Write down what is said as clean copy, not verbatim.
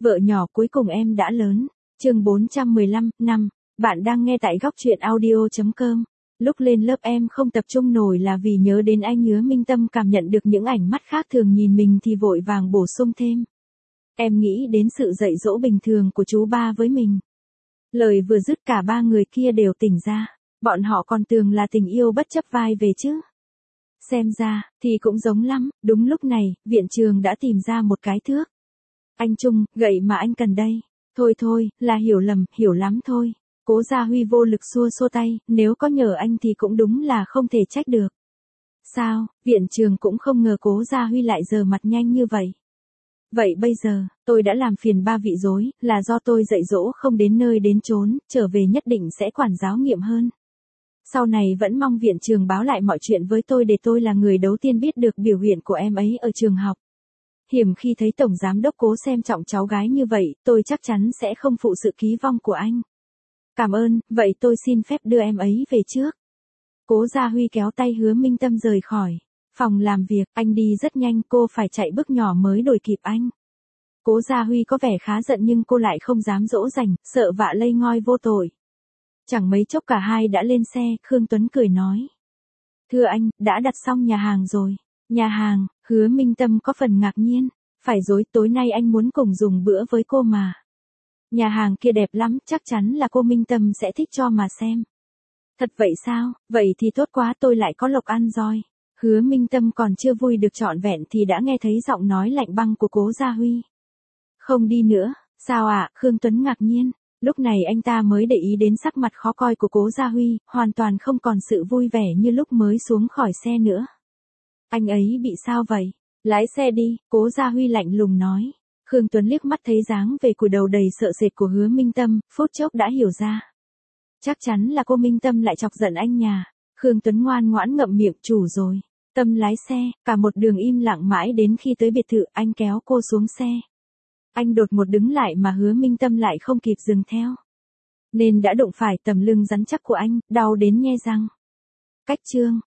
Vợ nhỏ cuối cùng em đã lớn. Chương 415, năm. Bạn đang nghe tại góc truyện audio.com. Lúc lên lớp em không tập trung nổi là vì nhớ đến anh Hứa Minh Tâm, cảm nhận được những ánh mắt khác thường nhìn mình thì vội vàng bổ sung thêm. Em nghĩ đến sự dạy dỗ bình thường của chú ba với mình. Lời vừa dứt cả ba người kia đều tỉnh ra. Bọn họ còn tưởng là tình yêu bất chấp vai về chứ. Xem ra, thì cũng giống lắm. Đúng lúc này, viện trường đã tìm ra một cái thước. Anh Trung, gậy mà anh cần đây. Thôi, là hiểu lắm thôi. Cố Gia Huy vô lực xua tay, nếu có nhờ anh thì cũng đúng là không thể trách được. Sao, viện trường cũng không ngờ Cố Gia Huy lại giờ mặt nhanh như vậy. Vậy bây giờ, tôi đã làm phiền ba vị rồi, là do tôi dạy dỗ không đến nơi đến chốn, trở về nhất định sẽ quản giáo nghiêm hơn. Sau này vẫn mong viện trường báo lại mọi chuyện với tôi để tôi là người đầu tiên biết được biểu hiện của em ấy ở trường học. Hiểm khi thấy Tổng Giám Đốc Cố xem trọng cháu gái như vậy, tôi chắc chắn sẽ không phụ sự kỳ vọng của anh. Cảm ơn, vậy tôi xin phép đưa em ấy về trước. Cố Gia Huy kéo tay Hứa Minh Tâm rời khỏi phòng làm việc, anh đi rất nhanh, cô phải chạy bước nhỏ mới đuổi kịp anh. Cố Gia Huy có vẻ khá giận nhưng cô lại không dám dỗ dành, sợ vạ lây ngoi vô tội. Chẳng mấy chốc cả hai đã lên xe, Khương Tuấn cười nói. Thưa anh, đã đặt xong nhà hàng rồi. Nhà hàng, Hứa Minh Tâm có phần ngạc nhiên. Phải rồi, tối nay anh muốn cùng dùng bữa với cô mà. Nhà hàng kia đẹp lắm, chắc chắn là cô Minh Tâm sẽ thích cho mà xem. Thật vậy sao, vậy thì tốt quá, tôi lại có lộc ăn rồi. Hứa Minh Tâm còn chưa vui được trọn vẹn thì đã nghe thấy giọng nói lạnh băng của Cố Gia Huy. Không đi nữa, sao ạ? Khương Tuấn ngạc nhiên. Lúc này anh ta mới để ý đến sắc mặt khó coi của Cố Gia Huy, hoàn toàn không còn sự vui vẻ như lúc mới xuống khỏi xe nữa. Anh ấy bị sao vậy? Lái xe đi, Cố Gia Huy lạnh lùng nói. Khương Tuấn liếc mắt thấy dáng về cúi đầu đầy sợ sệt của Hứa Minh Tâm, phút chốc đã hiểu ra. Chắc chắn là cô Minh Tâm lại chọc giận anh nhà. Khương Tuấn ngoan ngoãn ngậm miệng, chủ rồi. Tâm lái xe, cả một đường im lặng mãi đến khi tới biệt thự, anh kéo cô xuống xe. Anh đột một đứng lại mà Hứa Minh Tâm lại không kịp dừng theo. Nên đã đụng phải tấm lưng rắn chắc của anh, đau đến nhe răng. Cách chương